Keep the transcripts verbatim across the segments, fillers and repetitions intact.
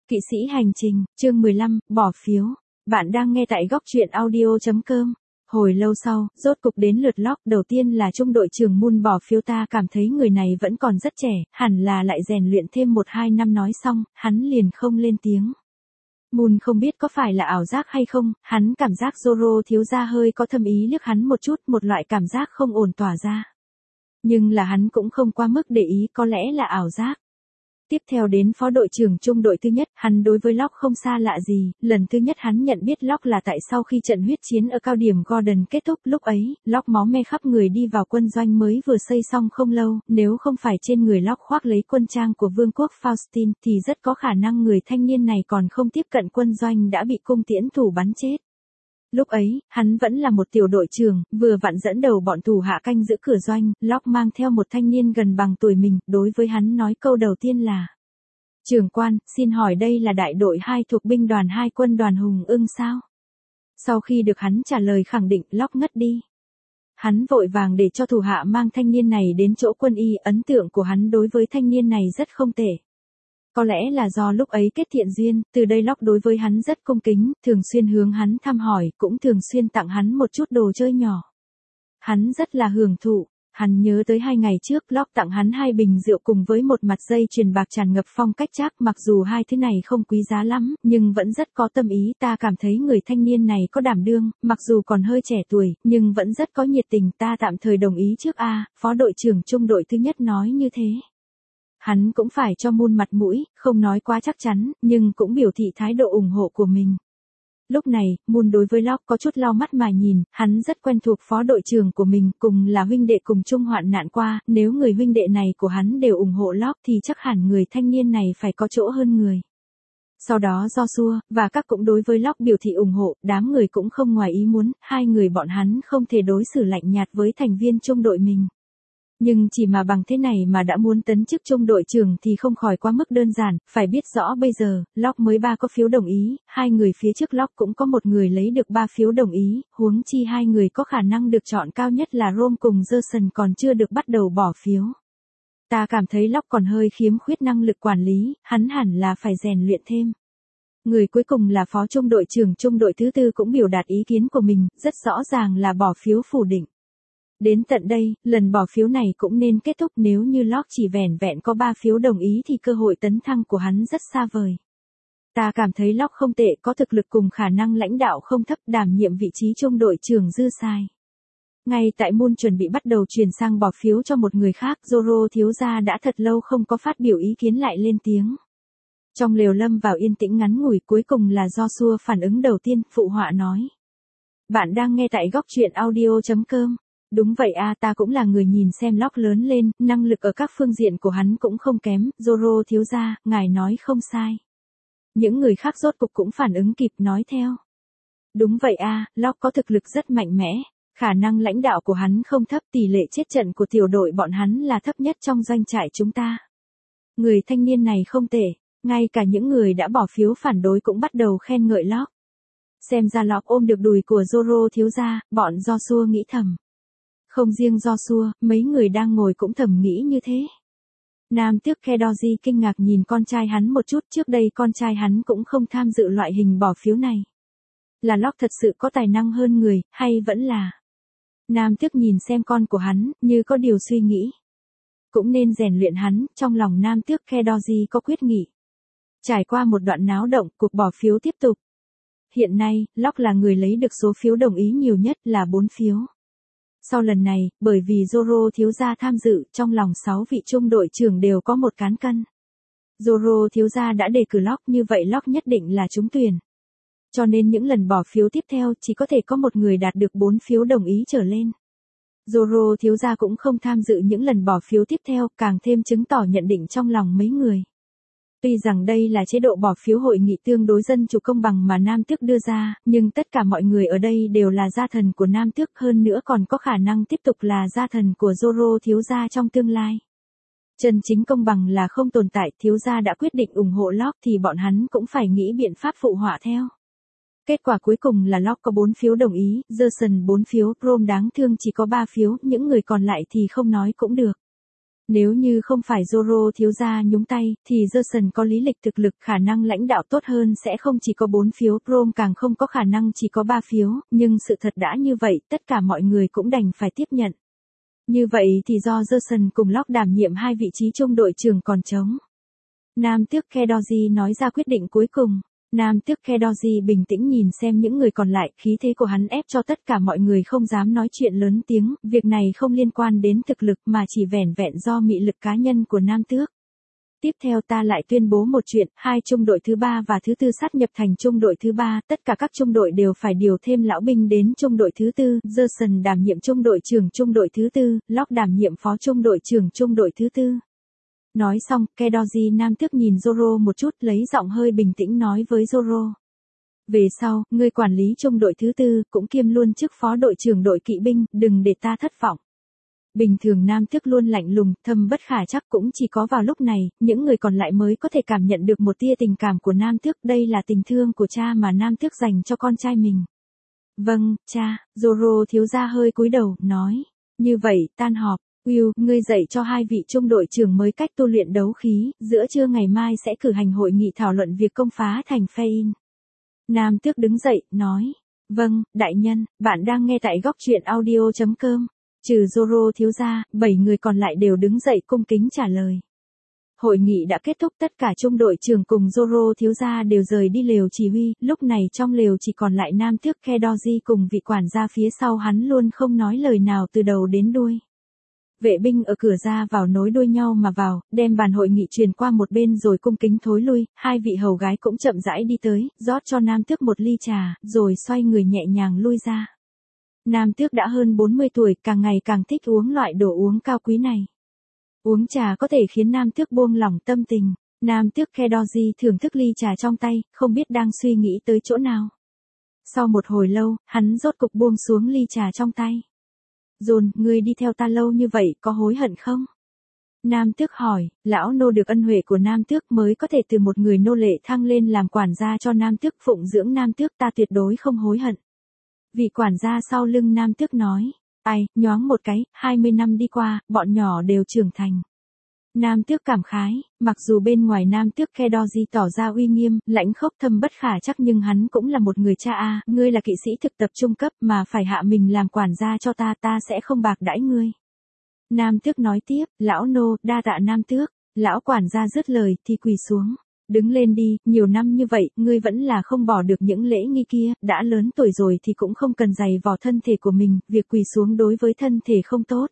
Kỵ sĩ hành trình, chương mười lăm, bỏ phiếu. Bạn đang nghe tại góc truyện audio chấm com. Hồi lâu sau, rốt cục đến lượt Locke. Đầu tiên là trung đội trưởng Moon bỏ phiếu. Ta cảm thấy người này vẫn còn rất trẻ, hẳn là lại rèn luyện thêm một hai năm. Nói xong, hắn liền không lên tiếng. Moon không biết có phải là ảo giác hay không, hắn cảm giác Zoro thiếu gia hơi có thâm ý liếc hắn một chút, một loại cảm giác không ổn tỏa ra. Nhưng là hắn cũng không quá mức để ý, có lẽ là ảo giác. Tiếp theo đến phó đội trưởng trung đội thứ nhất, hắn đối với Locke không xa lạ gì, lần thứ nhất hắn nhận biết Locke là tại sau khi trận huyết chiến ở cao điểm Gordon kết thúc. Lúc ấy, Locke máu me khắp người đi vào quân doanh mới vừa xây xong không lâu, nếu không phải trên người Locke khoác lấy quân trang của vương quốc Faustin thì rất có khả năng người thanh niên này còn không tiếp cận quân doanh đã bị cung tiễn thủ bắn chết. Lúc ấy, hắn vẫn là một tiểu đội trưởng, vừa vặn dẫn đầu bọn thủ hạ canh giữ cửa doanh. Locke mang theo một thanh niên gần bằng tuổi mình, đối với hắn nói câu đầu tiên là: "Trưởng quan, xin hỏi đây là đại đội hai thuộc binh đoàn hai quân đoàn Hùng Ưng sao?" Sau khi được hắn trả lời khẳng định, Locke ngất đi. Hắn vội vàng để cho thủ hạ mang thanh niên này đến chỗ quân y, ấn tượng của hắn đối với thanh niên này rất không tệ. Có lẽ là do lúc ấy kết thiện duyên, từ đây Locke đối với hắn rất cung kính, thường xuyên hướng hắn thăm hỏi, cũng thường xuyên tặng hắn một chút đồ chơi nhỏ. Hắn rất là hưởng thụ, hắn nhớ tới hai ngày trước Locke tặng hắn hai bình rượu cùng với một mặt dây chuyền bạc tràn ngập phong cách Trác, mặc dù hai thứ này không quý giá lắm, nhưng vẫn rất có tâm ý. Ta cảm thấy người thanh niên này có đảm đương, mặc dù còn hơi trẻ tuổi, nhưng vẫn rất có nhiệt tình. Ta tạm thời đồng ý trước a, phó đội trưởng trung đội thứ nhất nói như thế. Hắn cũng phải cho Moon mặt mũi, không nói quá chắc chắn, nhưng cũng biểu thị thái độ ủng hộ của mình. Lúc này, Moon đối với Locke có chút lau mắt mà nhìn, hắn rất quen thuộc phó đội trưởng của mình, cùng là huynh đệ cùng chung hoạn nạn qua, nếu người huynh đệ này của hắn đều ủng hộ Locke thì chắc hẳn người thanh niên này phải có chỗ hơn người. Sau đó Joshua và các cũng đối với Locke biểu thị ủng hộ, đám người cũng không ngoài ý muốn, hai người bọn hắn không thể đối xử lạnh nhạt với thành viên trung đội mình. Nhưng chỉ mà bằng thế này mà đã muốn tấn chức trung đội trưởng thì không khỏi quá mức đơn giản, phải biết rõ bây giờ, Locke mới ba có phiếu đồng ý, hai người phía trước Locke cũng có một người lấy được ba phiếu đồng ý, huống chi hai người có khả năng được chọn cao nhất là Rome cùng Gerson còn chưa được bắt đầu bỏ phiếu. Ta cảm thấy Locke còn hơi khiếm khuyết năng lực quản lý, hắn hẳn là phải rèn luyện thêm. Người cuối cùng là phó trung đội trưởng trung đội thứ tư cũng biểu đạt ý kiến của mình, rất rõ ràng là bỏ phiếu phủ định. Đến tận đây, lần bỏ phiếu này cũng nên kết thúc, nếu như Locke chỉ vẻn vẹn có ba phiếu đồng ý thì cơ hội tấn thăng của hắn rất xa vời. Ta cảm thấy Locke không tệ, có thực lực cùng khả năng lãnh đạo không thấp, đảm nhiệm vị trí trung đội trưởng dư xài. Ngay tại Moon chuẩn bị bắt đầu chuyển sang bỏ phiếu cho một người khác, Zoro thiếu gia đã thật lâu không có phát biểu ý kiến lại lên tiếng. Trong lều lâm vào yên tĩnh ngắn ngủi, cuối cùng là Joshua phản ứng đầu tiên, phụ họa nói: "Bạn đang nghe tại góc truyện audio chấm com. Đúng vậy a, ta cũng là người nhìn xem Locke lớn lên, năng lực ở các phương diện của hắn cũng không kém, Zoro thiếu gia, ngài nói không sai." Những người khác rốt cục cũng phản ứng kịp nói theo. Đúng vậy a, Locke có thực lực rất mạnh mẽ, khả năng lãnh đạo của hắn không thấp, tỷ lệ chết trận của tiểu đội bọn hắn là thấp nhất trong doanh trại chúng ta. Người thanh niên này không tệ, ngay cả những người đã bỏ phiếu phản đối cũng bắt đầu khen ngợi Locke. Xem ra Locke ôm được đùi của Zoro thiếu gia, bọn Joshua nghĩ thầm. Không riêng Joshua, mấy người đang ngồi cũng thầm nghĩ như thế. Nam tước Kedoji kinh ngạc nhìn con trai hắn một chút, trước đây con trai hắn cũng không tham dự loại hình bỏ phiếu này. Là Locke thật sự có tài năng hơn người, hay vẫn là... Nam tước nhìn xem con của hắn, như có điều suy nghĩ. Cũng nên rèn luyện hắn, trong lòng Nam tước Kedoji có quyết nghị. Trải qua một đoạn náo động, cuộc bỏ phiếu tiếp tục. Hiện nay, Locke là người lấy được số phiếu đồng ý nhiều nhất là bốn phiếu. Sau lần này, bởi vì Zoro thiếu gia tham dự, trong lòng sáu vị trung đội trưởng đều có một cán cân. Zoro thiếu gia đã đề cử Locke, như vậy Locke nhất định là trúng tuyển. Cho nên những lần bỏ phiếu tiếp theo chỉ có thể có một người đạt được bốn phiếu đồng ý trở lên. Zoro thiếu gia cũng không tham dự những lần bỏ phiếu tiếp theo, càng thêm chứng tỏ nhận định trong lòng mấy người. Tuy rằng đây là chế độ bỏ phiếu hội nghị tương đối dân chủ công bằng mà Nam Tước đưa ra, nhưng tất cả mọi người ở đây đều là gia thần của Nam Tước, hơn nữa còn có khả năng tiếp tục là gia thần của Zoro thiếu gia trong tương lai. Chân chính công bằng là không tồn tại, thiếu gia đã quyết định ủng hộ Locke thì bọn hắn cũng phải nghĩ biện pháp phụ họa theo. Kết quả cuối cùng là Locke có bốn phiếu đồng ý, Gerson bốn phiếu, Rome đáng thương chỉ có ba phiếu, những người còn lại thì không nói cũng được. Nếu như không phải Zoro thiếu gia nhúng tay, thì Jason có lý lịch thực lực khả năng lãnh đạo tốt hơn sẽ không chỉ có bốn phiếu, Rome càng không có khả năng chỉ có ba phiếu, nhưng sự thật đã như vậy, tất cả mọi người cũng đành phải tiếp nhận. Như vậy thì do Jason cùng Locke đảm nhiệm hai vị trí trung đội trưởng còn trống. Nam tước Kedoji nói ra quyết định cuối cùng. Nam tước Kedoji bình tĩnh nhìn xem những người còn lại, khí thế của hắn ép cho tất cả mọi người không dám nói chuyện lớn tiếng, việc này không liên quan đến thực lực mà chỉ vẻn vẹn do mị lực cá nhân của nam tước. Tiếp theo ta lại tuyên bố một chuyện, hai trung đội thứ ba và thứ tư sát nhập thành trung đội thứ ba, tất cả các trung đội đều phải điều thêm lão binh đến trung đội thứ tư, Jason đảm nhiệm trung đội trưởng trung đội thứ tư, Locke đảm nhiệm phó trung đội trưởng trung đội thứ tư. Nói xong, Kedoji nam tước nhìn Zoro một chút, lấy giọng hơi bình tĩnh nói với Zoro. Về sau, ngươi quản lý trung đội thứ tư, cũng kiêm luôn chức phó đội trưởng đội kỵ binh, đừng để ta thất vọng. Bình thường nam tước luôn lạnh lùng, thâm bất khả trắc, cũng chỉ có vào lúc này, những người còn lại mới có thể cảm nhận được một tia tình cảm của nam tước, đây là tình thương của cha mà nam tước dành cho con trai mình. Vâng, cha, Zoro thiếu gia hơi cúi đầu, nói. Như vậy, tan họp. Will, ngươi dạy cho hai vị trung đội trưởng mới cách tu luyện đấu khí, giữa trưa ngày mai sẽ cử hành hội nghị thảo luận việc công phá thành Fein. Nam tước đứng dậy, nói. Vâng, đại nhân, bạn đang nghe tại góc truyện audio chấm com. Trừ Zoro thiếu gia, bảy người còn lại đều đứng dậy cung kính trả lời. Hội nghị đã kết thúc, tất cả trung đội trưởng cùng Zoro thiếu gia đều rời đi lều chỉ huy, lúc này trong lều chỉ còn lại nam tước Kedoji cùng vị quản gia phía sau hắn luôn không nói lời nào từ đầu đến đuôi. Vệ binh ở cửa ra vào nối đuôi nhau mà vào, đem bàn hội nghị truyền qua một bên rồi cung kính thối lui, hai vị hầu gái cũng chậm rãi đi tới, rót cho nam tước một ly trà, rồi xoay người nhẹ nhàng lui ra. Nam tước đã hơn bốn mươi tuổi, càng ngày càng thích uống loại đồ uống cao quý này. Uống trà có thể khiến nam tước buông lỏng tâm tình. Nam tước Kedoji thưởng thức ly trà trong tay, không biết đang suy nghĩ tới chỗ nào. Sau một hồi lâu, hắn rốt cục buông xuống ly trà trong tay. John, ngươi đi theo ta lâu như vậy, có hối hận không? Nam tước hỏi, lão nô được ân huệ của nam tước mới có thể từ một người nô lệ thăng lên làm quản gia cho nam tước, phụng dưỡng nam tước, ta tuyệt đối không hối hận. Vị quản gia sau lưng nam tước nói, ai, nhoáng một cái, hai mươi năm đi qua, bọn nhỏ đều trưởng thành. Nam tước cảm khái, mặc dù bên ngoài nam tước Kedoji tỏ ra uy nghiêm, lãnh khốc thâm bất khả trắc nhưng hắn cũng là một người cha a, ngươi là kỵ sĩ thực tập trung cấp mà phải hạ mình làm quản gia cho ta, ta sẽ không bạc đãi ngươi. Nam tước nói tiếp, lão nô, đa tạ nam tước, lão quản gia dứt lời thì quỳ xuống. Đứng lên đi, nhiều năm như vậy, ngươi vẫn là không bỏ được những lễ nghi kia, đã lớn tuổi rồi thì cũng không cần giày vò thân thể của mình, việc quỳ xuống đối với thân thể không tốt.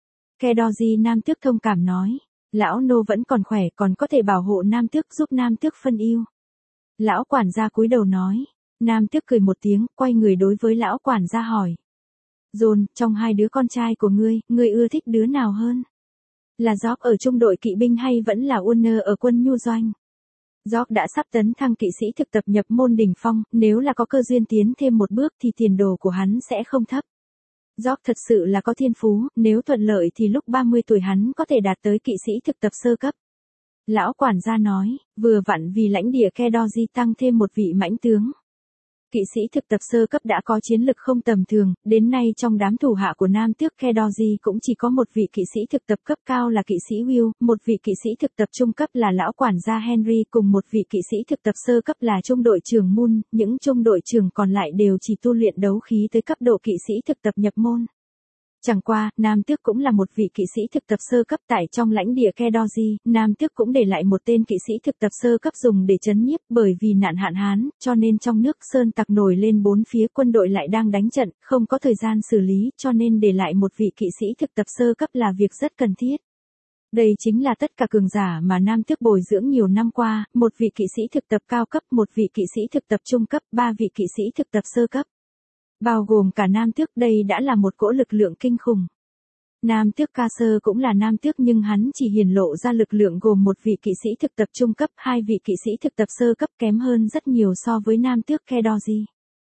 Kedoji nam tước thông cảm nói. Lão nô vẫn còn khỏe, còn có thể bảo hộ nam tước, giúp nam tước phân ưu. Lão quản gia cúi đầu nói. Nam tước cười một tiếng, quay người đối với lão quản gia hỏi. John, trong hai đứa con trai của ngươi, ngươi ưa thích đứa nào hơn? Là Jock ở trung đội kỵ binh hay vẫn là Warner ở quân nhu doanh? Jock đã sắp tấn thăng kỵ sĩ thực tập nhập môn đỉnh phong, nếu là có cơ duyên tiến thêm một bước thì tiền đồ của hắn sẽ không thấp. Jock thật sự là có thiên phú, nếu thuận lợi thì lúc ba mươi tuổi hắn có thể đạt tới kỵ sĩ thực tập sơ cấp. Lão quản gia nói, vừa vặn vì lãnh địa Kedoji tăng thêm một vị mãnh tướng. Kỵ sĩ thực tập sơ cấp đã có chiến lực không tầm thường, đến nay trong đám thủ hạ của nam tước Kedoji cũng chỉ có một vị kỵ sĩ thực tập cấp cao là kỵ sĩ Will, một vị kỵ sĩ thực tập trung cấp là lão quản gia Henry cùng một vị kỵ sĩ thực tập sơ cấp là trung đội trưởng Moon, những trung đội trưởng còn lại đều chỉ tu luyện đấu khí tới cấp độ kỵ sĩ thực tập nhập môn. Chẳng qua, Nam Tước cũng là một vị kỵ sĩ thực tập sơ cấp tại trong lãnh địa Kedoji, Nam Tước cũng để lại một tên kỵ sĩ thực tập sơ cấp dùng để chấn nhiếp bởi vì nạn hạn hán, cho nên trong nước sơn tặc nổi lên bốn phía quân đội lại đang đánh trận, không có thời gian xử lý, cho nên để lại một vị kỵ sĩ thực tập sơ cấp là việc rất cần thiết. Đây chính là tất cả cường giả mà Nam Tước bồi dưỡng nhiều năm qua, một vị kỵ sĩ thực tập cao cấp, một vị kỵ sĩ thực tập trung cấp, ba vị kỵ sĩ thực tập sơ cấp. Bao gồm cả Nam Tước, đây đã là một cỗ lực lượng kinh khủng. Nam Tước Ca Sơ cũng là Nam Tước nhưng hắn chỉ hiển lộ ra lực lượng gồm một vị kỵ sĩ thực tập trung cấp, hai vị kỵ sĩ thực tập sơ cấp kém hơn rất nhiều so với Nam Tước Kedoji.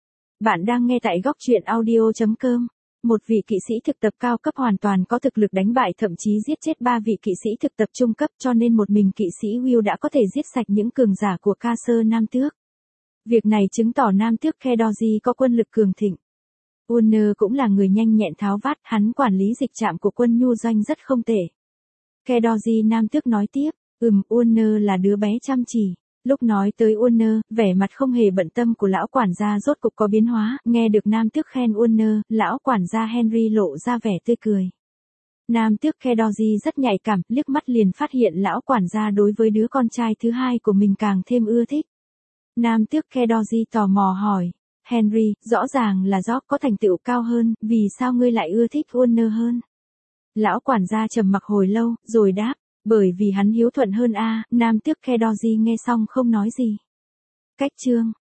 Bạn đang nghe tại góc truyện audio chấm com. Một vị kỵ sĩ thực tập cao cấp hoàn toàn có thực lực đánh bại thậm chí giết chết ba vị kỵ sĩ thực tập trung cấp cho nên một mình kỵ sĩ Will đã có thể giết sạch những cường giả của Ca Sơ Nam Tước. Việc này chứng tỏ Nam Tước Kedoji có quân lực cường thịnh. Warner cũng là người nhanh nhẹn tháo vát, hắn quản lý dịch trạm của quân nhu doanh rất không tệ. Kedoji nam tước nói tiếp, ừm, Warner là đứa bé chăm chỉ. Lúc nói tới Warner, vẻ mặt không hề bận tâm của lão quản gia rốt cục có biến hóa, nghe được nam tước khen Warner, lão quản gia Henry lộ ra vẻ tươi cười. Nam tước Kedoji rất nhạy cảm, liếc mắt liền phát hiện lão quản gia đối với đứa con trai thứ hai của mình càng thêm ưa thích. Nam tước Kedoji tò mò hỏi, Henry, rõ ràng là George có thành tựu cao hơn, vì sao ngươi lại ưa thích Warner hơn? Lão quản gia trầm mặc hồi lâu, rồi đáp, bởi vì hắn hiếu thuận hơn a. Nam tước Kedoji nghe xong không nói gì. Cách chương